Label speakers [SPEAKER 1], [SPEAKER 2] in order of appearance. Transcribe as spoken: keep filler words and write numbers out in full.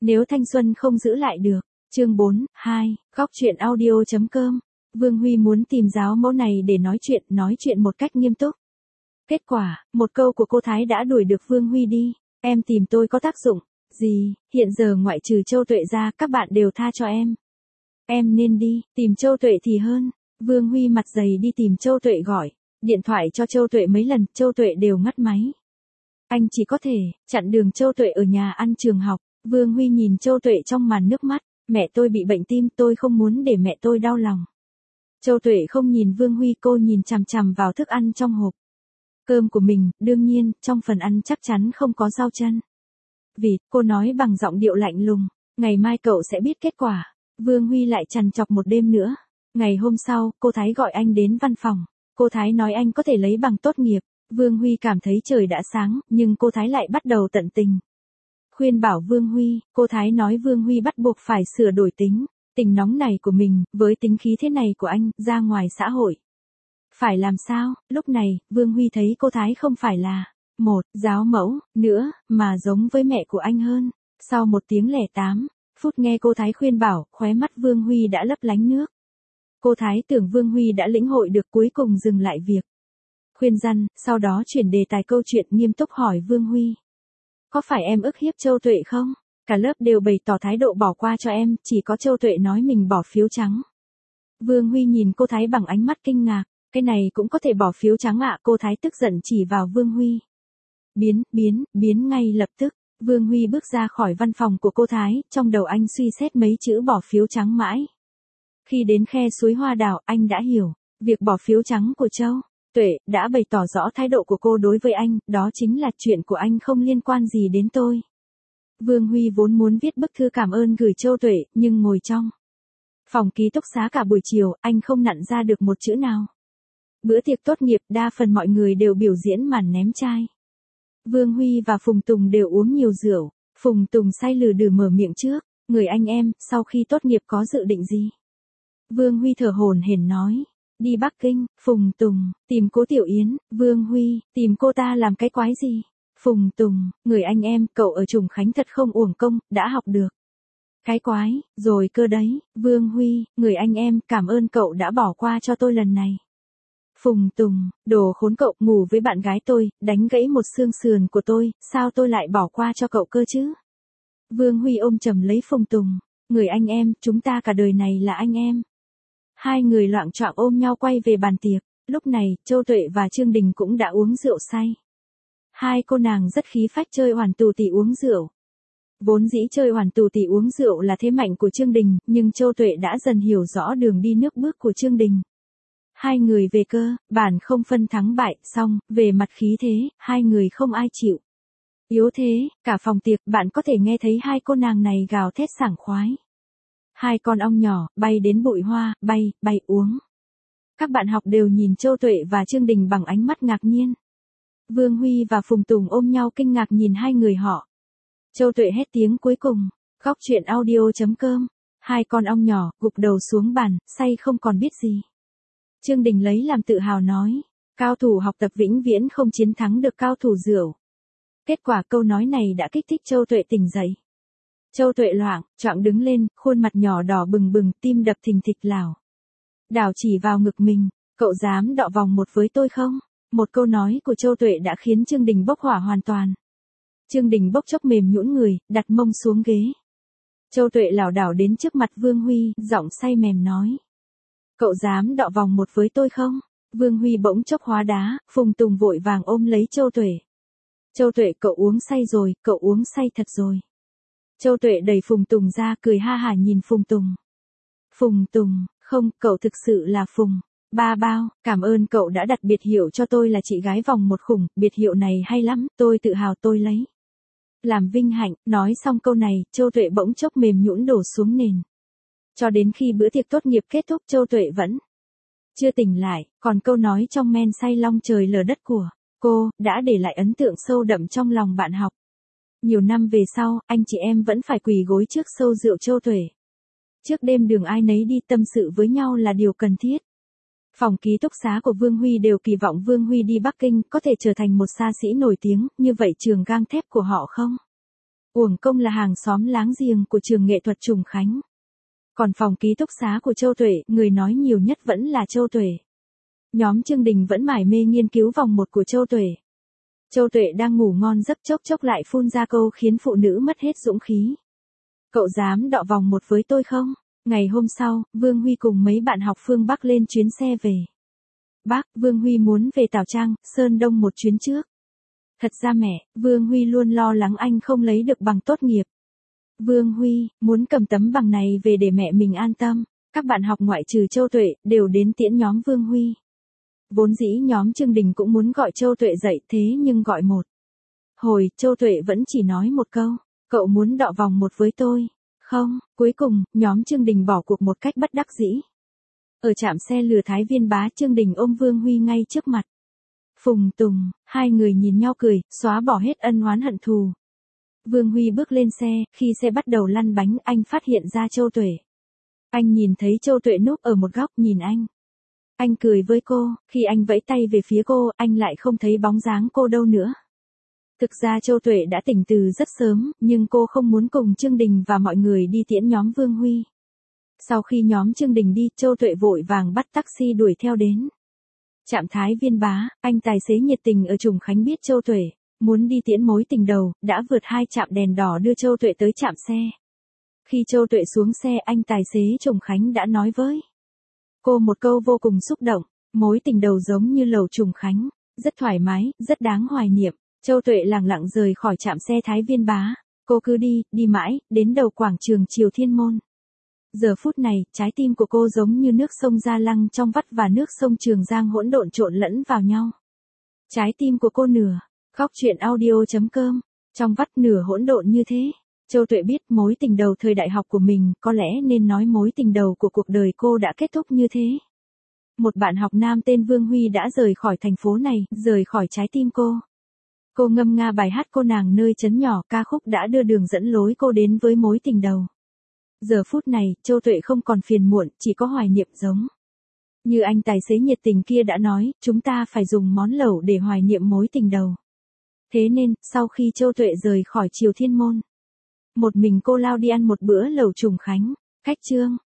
[SPEAKER 1] Nếu thanh xuân không giữ lại được. Chương bốn, hai, góc truyện audio.com. Vương Huy muốn tìm giáo mẫu này để nói chuyện, nói chuyện một cách nghiêm túc. Kết quả, một câu của cô Thái đã đuổi được Vương Huy đi. Em tìm tôi có tác dụng gì, hiện giờ ngoại trừ Châu Tuệ ra, các bạn đều tha cho em. Em nên đi, tìm Châu Tuệ thì hơn. Vương Huy mặt dày đi tìm Châu Tuệ gọi điện thoại cho Châu Tuệ mấy lần, Châu Tuệ đều ngắt máy. Anh chỉ có thể chặn đường Châu Tuệ ở nhà ăn trường học. Vương Huy nhìn Châu Tuệ trong màn nước mắt, mẹ tôi bị bệnh tim, tôi không muốn để mẹ tôi đau lòng. Châu Tuệ không nhìn Vương Huy, cô nhìn chằm chằm vào thức ăn trong hộp cơm của mình, đương nhiên, trong phần ăn chắc chắn không có rau chân vịt, cô nói bằng giọng điệu lạnh lùng, ngày mai cậu sẽ biết kết quả. Vương Huy lại trằn trọc một đêm nữa. Ngày hôm sau, cô Thái gọi anh đến văn phòng. Cô Thái nói anh có thể lấy bằng tốt nghiệp. Vương Huy cảm thấy trời đã sáng, nhưng cô Thái lại bắt đầu tận tình khuyên bảo Vương Huy. Cô Thái nói Vương Huy bắt buộc phải sửa đổi tính tình nóng này của mình, với tính khí thế này của anh, ra ngoài xã hội phải làm sao? Lúc này, Vương Huy thấy cô Thái không phải là một giáo mẫu nữa, mà giống với mẹ của anh hơn. Sau một tiếng lẻ tám phút nghe cô Thái khuyên bảo, khóe mắt Vương Huy đã lấp lánh nước. Cô Thái tưởng Vương Huy đã lĩnh hội được, cuối cùng dừng lại việc khuyên răn, sau đó chuyển đề tài câu chuyện, nghiêm túc hỏi Vương Huy. Có phải em ức hiếp Châu Tuệ không? Cả lớp đều bày tỏ thái độ bỏ qua cho em, chỉ có Châu Tuệ nói mình bỏ phiếu trắng. Vương Huy nhìn cô Thái bằng ánh mắt kinh ngạc, cái này cũng có thể bỏ phiếu trắng ạ? Cô Thái tức giận chỉ vào Vương Huy. Biến, biến, biến ngay lập tức. Vương Huy bước ra khỏi văn phòng của cô Thái, trong đầu anh suy xét mấy chữ bỏ phiếu trắng mãi. Khi đến khe suối Hoa Đào, anh đã hiểu, việc bỏ phiếu trắng của Châu Tuệ đã bày tỏ rõ thái độ của cô đối với anh, đó chính là chuyện của anh, không liên quan gì đến tôi. Vương Huy vốn muốn viết bức thư cảm ơn gửi Châu Tuệ, nhưng ngồi trong phòng ký túc xá cả buổi chiều, anh không nặn ra được một chữ nào. Bữa tiệc tốt nghiệp, đa phần mọi người đều biểu diễn màn ném chai. Vương Huy và Phùng Tùng đều uống nhiều rượu. Phùng Tùng say lừ đừ mở miệng trước, người anh em, sau khi tốt nghiệp có dự định gì? Vương Huy thở hổn hển nói, đi Bắc Kinh. Phùng Tùng, tìm Cố Tiểu Yến. Vương Huy, tìm cô ta làm cái quái gì? Phùng Tùng, người anh em, cậu ở Trùng Khánh thật không uổng công, đã học được cái quái rồi cơ đấy. Vương Huy, người anh em, cảm ơn cậu đã bỏ qua cho tôi lần này. Phùng Tùng, đồ khốn cậu, ngủ với bạn gái tôi, đánh gãy một xương sườn của tôi, sao tôi lại bỏ qua cho cậu cơ chứ? Vương Huy ôm chầm lấy Phùng Tùng, người anh em, chúng ta cả đời này là anh em. Hai người loạng choạng ôm nhau quay về bàn tiệc. Lúc này, Châu Tuệ và Trương Đình cũng đã uống rượu say. Hai cô nàng rất khí phách chơi hoàn tù tì uống rượu. Vốn dĩ chơi hoàn tù tì uống rượu là thế mạnh của Trương Đình, nhưng Châu Tuệ đã dần hiểu rõ đường đi nước bước của Trương Đình. Hai người về cơ bản không phân thắng bại, xong, về mặt khí thế, hai người không ai chịu yếu thế. Cả phòng tiệc, bạn có thể nghe thấy hai cô nàng này gào thét sảng khoái. Hai con ong nhỏ, bay đến bụi hoa, bay, bay uống. Các bạn học đều nhìn Châu Tuệ và Trương Đình bằng ánh mắt ngạc nhiên. Vương Huy và Phùng Tùng ôm nhau kinh ngạc nhìn hai người họ. Châu Tuệ hét tiếng cuối cùng, góc truyện audio.com. Hai con ong nhỏ, gục đầu xuống bàn, say không còn biết gì. Trương Đình lấy làm tự hào nói, cao thủ học tập vĩnh viễn không chiến thắng được cao thủ rượu. Kết quả câu nói này đã kích thích Châu Tuệ tỉnh dậy. Châu Tuệ loạng choạng đứng lên, khuôn mặt nhỏ đỏ bừng bừng, tim đập thình thịch lảo đảo chỉ vào ngực mình. Cậu dám đọ vòng một với tôi không? Một câu nói của Châu Tuệ đã khiến Trương Đình bốc hỏa hoàn toàn. Trương Đình bốc chốc mềm nhũn người, đặt mông xuống ghế. Châu Tuệ lảo đảo đến trước mặt Vương Huy, giọng say mềm nói, cậu dám đọ vòng một với tôi không? Vương Huy bỗng chốc hóa đá. Phùng Tùng vội vàng ôm lấy Châu Tuệ. Châu Tuệ, cậu uống say rồi, cậu uống say thật rồi. Châu Tuệ đẩy Phùng Tùng ra, cười ha hả nhìn Phùng Tùng. Phùng Tùng, không, cậu thực sự là Phùng Ba Bao, cảm ơn cậu đã đặt biệt hiệu cho tôi là chị gái vòng một khủng, biệt hiệu này hay lắm, tôi tự hào, tôi lấy làm vinh hạnh. Nói xong câu này, Châu Tuệ bỗng chốc mềm nhũn đổ xuống nền. Cho đến khi bữa tiệc tốt nghiệp kết thúc, Châu Tuệ vẫn chưa tỉnh lại, còn câu nói trong men say long trời lở đất của cô đã để lại ấn tượng sâu đậm trong lòng bạn học. Nhiều năm về sau, anh chị em vẫn phải quỳ gối trước sâu rượu Châu Tuệ. Trước đêm đường ai nấy đi, tâm sự với nhau là điều cần thiết. Phòng ký túc xá của Vương Huy đều kỳ vọng Vương Huy đi Bắc Kinh có thể trở thành một xa sĩ nổi tiếng, như vậy trường gang thép của họ không? Uổng công là hàng xóm láng giềng của trường nghệ thuật Trùng Khánh. Còn phòng ký túc xá của Châu Tuệ, người nói nhiều nhất vẫn là Châu Tuệ. Nhóm Trương Đình vẫn mải mê nghiên cứu vòng một của Châu Tuệ. Châu Tuệ đang ngủ ngon giấc chốc chốc lại phun ra câu khiến phụ nữ mất hết dũng khí. Cậu dám đọ vòng một với tôi không? Ngày hôm sau, Vương Huy cùng mấy bạn học phương Bắc lên chuyến xe về. Bác, Vương Huy muốn về Tảo Trang, Sơn Đông một chuyến trước. Thật ra mẹ, Vương Huy luôn lo lắng anh không lấy được bằng tốt nghiệp. Vương Huy, muốn cầm tấm bằng này về để mẹ mình an tâm. Các bạn học ngoại trừ Châu Tuệ, đều đến tiễn nhóm Vương Huy. Vốn dĩ nhóm Trương Đình cũng muốn gọi Châu Tuệ dậy thế nhưng gọi một. Hồi, Châu Tuệ vẫn chỉ nói một câu, cậu muốn đọ vòng một với tôi. Không, cuối cùng, nhóm Trương Đình bỏ cuộc một cách bất đắc dĩ. Ở trạm xe lừa Thái Viên Bá, Trương Đình ôm Vương Huy ngay trước mặt. Phùng Tùng, hai người nhìn nhau cười, xóa bỏ hết ân oán hận thù. Vương Huy bước lên xe, khi xe bắt đầu lăn bánh, anh phát hiện ra Châu Tuệ. Anh nhìn thấy Châu Tuệ núp ở một góc nhìn anh. Anh cười với cô, khi anh vẫy tay về phía cô, anh lại không thấy bóng dáng cô đâu nữa. Thực ra Châu Tuệ đã tỉnh từ rất sớm, nhưng cô không muốn cùng Trương Đình và mọi người đi tiễn nhóm Vương Huy. Sau khi nhóm Trương Đình đi, Châu Tuệ vội vàng bắt taxi đuổi theo đến. Trạm Thái Viên Bá, anh tài xế nhiệt tình ở Trùng Khánh biết Châu Tuệ muốn đi tiễn mối tình đầu, đã vượt hai trạm đèn đỏ đưa Châu Tuệ tới trạm xe. Khi Châu Tuệ xuống xe, anh tài xế Trùng Khánh đã nói với cô một câu vô cùng xúc động, mối tình đầu giống như lầu Trùng Khánh, rất thoải mái, rất đáng hoài niệm. Châu Tuệ lẳng lặng rời khỏi trạm xe Thái Viên Bá, cô cứ đi, đi mãi, đến đầu quảng trường Triều Thiên Môn. Giờ phút này, trái tim của cô giống như nước sông Gia Lăng trong vắt và nước sông Trường Giang hỗn độn trộn lẫn vào nhau. Trái tim của cô nửa, khóc chuyện audio chấm com, trong vắt nửa hỗn độn như thế. Châu Tuệ biết mối tình đầu thời đại học của mình, có lẽ nên nói mối tình đầu của cuộc đời cô đã kết thúc như thế. Một bạn học nam tên Vương Huy đã rời khỏi thành phố này, rời khỏi trái tim cô. Cô ngâm nga bài hát Cô nàng nơi trấn nhỏ, ca khúc đã đưa đường dẫn lối cô đến với mối tình đầu. Giờ phút này, Châu Tuệ không còn phiền muộn, chỉ có hoài niệm giống. Như anh tài xế nhiệt tình kia đã nói, chúng ta phải dùng món lẩu để hoài niệm mối tình đầu. Thế nên, sau khi Châu Tuệ rời khỏi Triều Thiên Môn, một mình cô lao đi ăn một bữa lẩu Trùng Khánh. Khách chương.